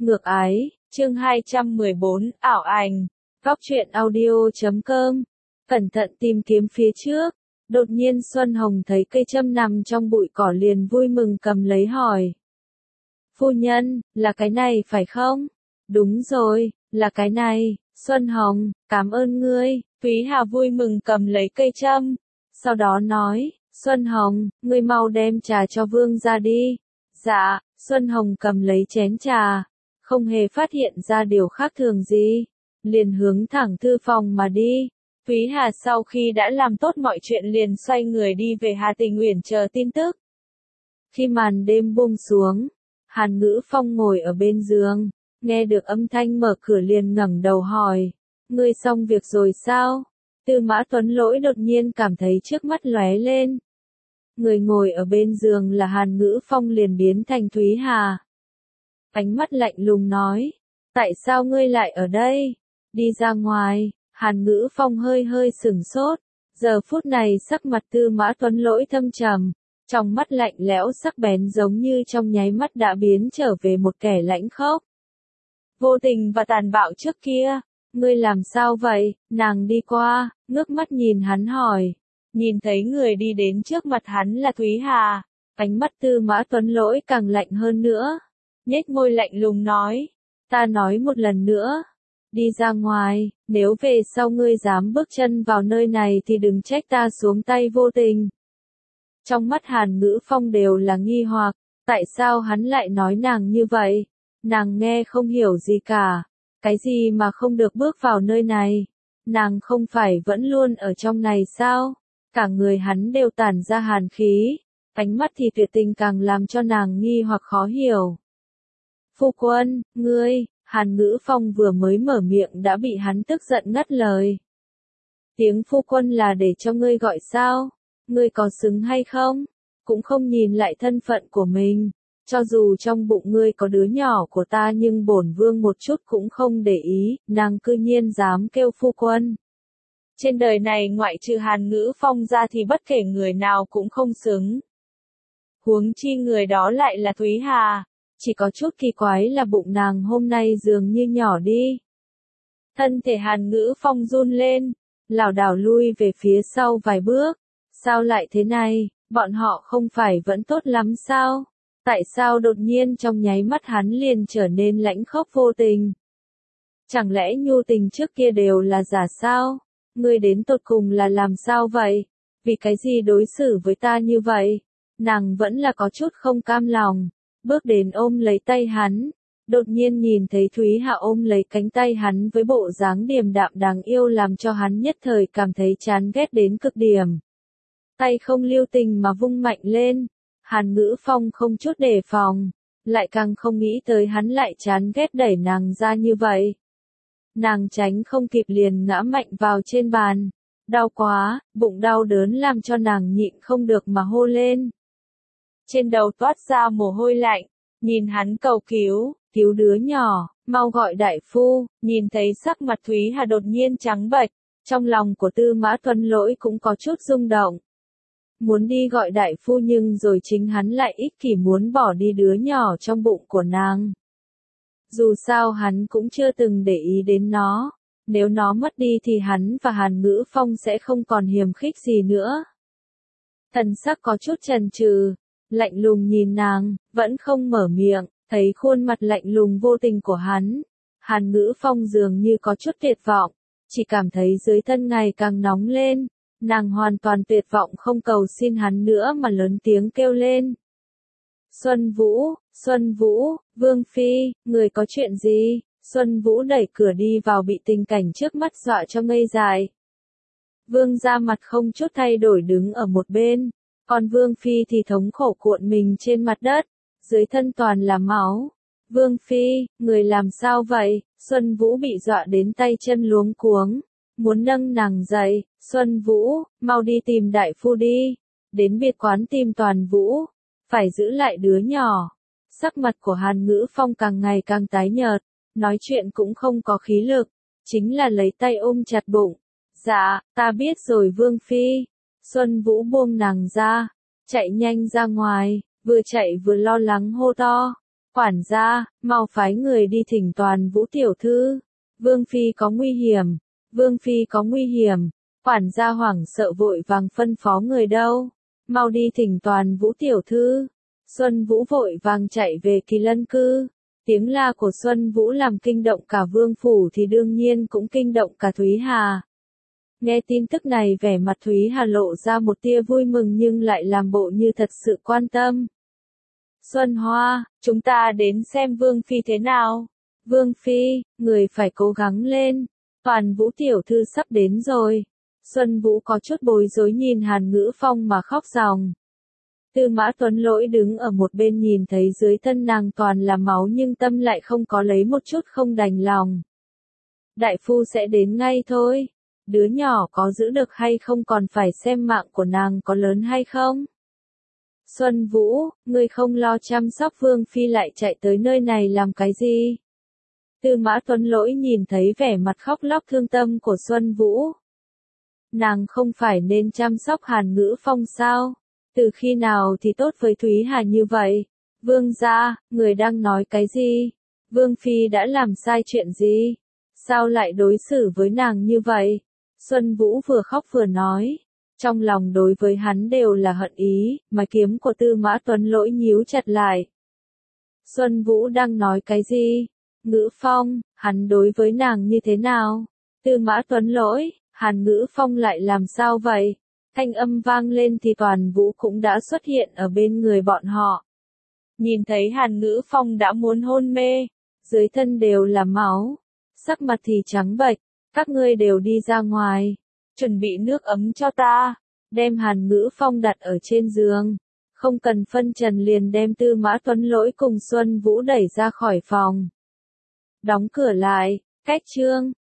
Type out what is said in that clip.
Ngược ái, chương 214, ảo ảnh, góc truyện audio.com. Cẩn thận tìm kiếm phía trước. Đột nhiên Xuân Hồng thấy cây châm nằm trong bụi cỏ liền vui mừng cầm lấy hỏi. Phu nhân, là cái này phải không? Đúng rồi, là cái này. Xuân Hồng, cảm ơn ngươi. Thúy Hà vui mừng cầm lấy cây châm. Sau đó nói, Xuân Hồng, ngươi mau đem trà cho vương ra đi. Dạ, Xuân Hồng cầm lấy chén trà. Không hề phát hiện ra điều khác thường gì. Liền hướng thẳng thư phòng mà đi. Thúy Hà sau khi đã làm tốt mọi chuyện liền xoay người đi về Hà Tình Uyển chờ tin tức. Khi màn đêm buông xuống, Hàn Ngữ Phong ngồi ở bên giường, nghe được âm thanh mở cửa liền ngẩng đầu hỏi, ngươi xong việc rồi sao? Tư Mã Tuấn Lỗi đột nhiên cảm thấy trước mắt lóe lên. Người ngồi ở bên giường là Hàn Ngữ Phong liền biến thành Thúy Hà. Ánh mắt lạnh lùng nói, tại sao ngươi lại ở đây? Đi ra ngoài. Hàn Ngữ Phong hơi hơi sửng sốt, giờ phút này sắc mặt Tư Mã Tuấn Lỗi thâm trầm, trong mắt lạnh lẽo sắc bén giống như trong nháy mắt đã biến trở về một kẻ lãnh khốc. Vô tình và tàn bạo trước kia, ngươi làm sao vậy? Nàng đi qua, ngước mắt nhìn hắn hỏi, nhìn thấy người đi đến trước mặt hắn là Thúy Hà, ánh mắt Tư Mã Tuấn Lỗi càng lạnh hơn nữa, nhếch môi lạnh lùng nói, ta nói một lần nữa. Đi ra ngoài, nếu về sau ngươi dám bước chân vào nơi này thì đừng trách ta xuống tay vô tình. Trong mắt Hàn Ngữ Phong đều là nghi hoặc, tại sao hắn lại nói nàng như vậy? Nàng nghe không hiểu gì cả, cái gì mà không được bước vào nơi này? Nàng không phải vẫn luôn ở trong này sao? Cả người hắn đều tản ra hàn khí, ánh mắt thì tuyệt tình càng làm cho nàng nghi hoặc khó hiểu. Phu quân, ngươi... Hàn Ngữ Phong vừa mới mở miệng đã bị hắn tức giận ngắt lời. Tiếng phu quân là để cho ngươi gọi sao? Ngươi có xứng hay không? Cũng không nhìn lại thân phận của mình. Cho dù trong bụng ngươi có đứa nhỏ của ta nhưng bổn vương một chút cũng không để ý, nàng cư nhiên dám kêu phu quân. Trên đời này ngoại trừ Hàn Ngữ Phong ra thì bất kể người nào cũng không xứng. Huống chi người đó lại là Thúy Hà. Chỉ có chút kỳ quái là bụng nàng hôm nay dường như nhỏ đi. Thân thể Hàn Ngữ Phong run lên, lảo đảo lui về phía sau vài bước. Sao lại thế này, bọn họ không phải vẫn tốt lắm sao? Tại sao đột nhiên trong nháy mắt hắn liền trở nên lãnh khốc vô tình? Chẳng lẽ nhu tình trước kia đều là giả sao? Ngươi đến tột cùng là làm sao vậy? Vì cái gì đối xử với ta như vậy? Nàng vẫn là có chút không cam lòng. Bước đến ôm lấy tay hắn, đột nhiên nhìn thấy Thúy Hà ôm lấy cánh tay hắn với bộ dáng điềm đạm đáng yêu làm cho hắn nhất thời cảm thấy chán ghét đến cực điểm. Tay không lưu tình mà vung mạnh lên, Hàn Ngữ Phong không chút đề phòng, lại càng không nghĩ tới hắn lại chán ghét đẩy nàng ra như vậy. Nàng tránh không kịp liền ngã mạnh vào trên bàn, đau quá, bụng đau đớn làm cho nàng nhịn không được mà hô lên. Trên đầu toát ra mồ hôi lạnh, nhìn hắn cầu cứu đứa nhỏ, mau gọi đại phu, nhìn thấy sắc mặt Thúy Hà đột nhiên trắng bệch, trong lòng của Tư Mã Tuấn Lỗi cũng có chút rung động. Muốn đi gọi đại phu nhưng rồi chính hắn lại ích kỷ muốn bỏ đi đứa nhỏ trong bụng của nàng. Dù sao hắn cũng chưa từng để ý đến nó, nếu nó mất đi thì hắn và Hàn Ngữ Phong sẽ không còn hiềm khích gì nữa. Thần sắc có chút chần chừ. Lạnh lùng nhìn nàng, vẫn không mở miệng, thấy khuôn mặt lạnh lùng vô tình của hắn. Hàn Ngữ Phong dường như có chút tuyệt vọng, chỉ cảm thấy dưới thân ngày càng nóng lên. Nàng hoàn toàn tuyệt vọng không cầu xin hắn nữa mà lớn tiếng kêu lên. Xuân Vũ, Vương Phi, người có chuyện gì? Xuân Vũ đẩy cửa đi vào bị tình cảnh trước mắt dọa cho ngây dại. Vương ra mặt không chút thay đổi đứng ở một bên. Còn Vương Phi thì thống khổ cuộn mình trên mặt đất, dưới thân toàn là máu. Vương Phi, người làm sao vậy? Xuân Vũ bị dọa đến tay chân luống cuống, muốn nâng nàng dậy. Xuân Vũ, mau đi tìm đại phu đi, đến biệt quán tìm Toàn Vũ, phải giữ lại đứa nhỏ. Sắc mặt của Hàn Ngữ Phong càng ngày càng tái nhợt, nói chuyện cũng không có khí lực, chính là lấy tay ôm chặt bụng. Dạ, ta biết rồi Vương Phi. Xuân Vũ buông nàng ra, chạy nhanh ra ngoài, vừa chạy vừa lo lắng hô to. Quản gia, mau phái người đi thỉnh Toàn Vũ tiểu thư. Vương phi có nguy hiểm, Vương phi có nguy hiểm. Quản gia hoảng sợ vội vàng phân phó người đâu. Mau đi thỉnh Toàn Vũ tiểu thư. Xuân Vũ vội vàng chạy về Kỳ Lân cư. Tiếng la của Xuân Vũ làm kinh động cả vương phủ thì đương nhiên cũng kinh động cả Thúy Hà. Nghe tin tức này vẻ mặt Thúy Hà lộ ra một tia vui mừng nhưng lại làm bộ như thật sự quan tâm. Xuân Hoa, chúng ta đến xem Vương phi thế nào. Vương phi, người phải cố gắng lên. Toàn Vũ tiểu thư sắp đến rồi. Xuân Vũ có chút bối rối nhìn Hàn Ngữ Phong mà khóc ròng. Tư Mã Tuấn Lỗi đứng ở một bên nhìn thấy dưới thân nàng toàn là máu nhưng tâm lại không có lấy một chút không đành lòng. Đại phu sẽ đến ngay thôi. Đứa nhỏ có giữ được hay không còn phải xem mạng của nàng có lớn hay không. Xuân Vũ, ngươi không lo chăm sóc Vương phi lại chạy tới nơi này làm cái gì? Tư Mã Tuấn Lỗi nhìn thấy vẻ mặt khóc lóc thương tâm của Xuân Vũ. Nàng không phải nên chăm sóc Hàn Ngữ Phong sao? Từ khi nào thì tốt với Thúy Hà như vậy? Vương gia, người đang nói cái gì? Vương phi đã làm sai chuyện gì? Sao lại đối xử với nàng như vậy? Xuân Vũ vừa khóc vừa nói. Trong lòng đối với hắn đều là hận ý, mày kiếm của Tư Mã Tuấn Lỗi nhíu chặt lại. Xuân Vũ đang nói cái gì? Ngữ Phong, hắn đối với nàng như thế nào? Tư Mã Tuấn Lỗi, Hàn Ngữ Phong lại làm sao vậy? Thanh âm vang lên thì Toàn Vũ cũng đã xuất hiện ở bên người bọn họ. Nhìn thấy Hàn Ngữ Phong đã muốn hôn mê, dưới thân đều là máu, sắc mặt thì trắng bệch, các ngươi đều đi ra ngoài, chuẩn bị nước ấm cho ta, đem Hàn Ngữ Phong đặt ở trên giường, không cần phân trần liền đem Tư Mã Tuấn Lỗi cùng Xuân Vũ đẩy ra khỏi phòng. Đóng cửa lại, cách chương.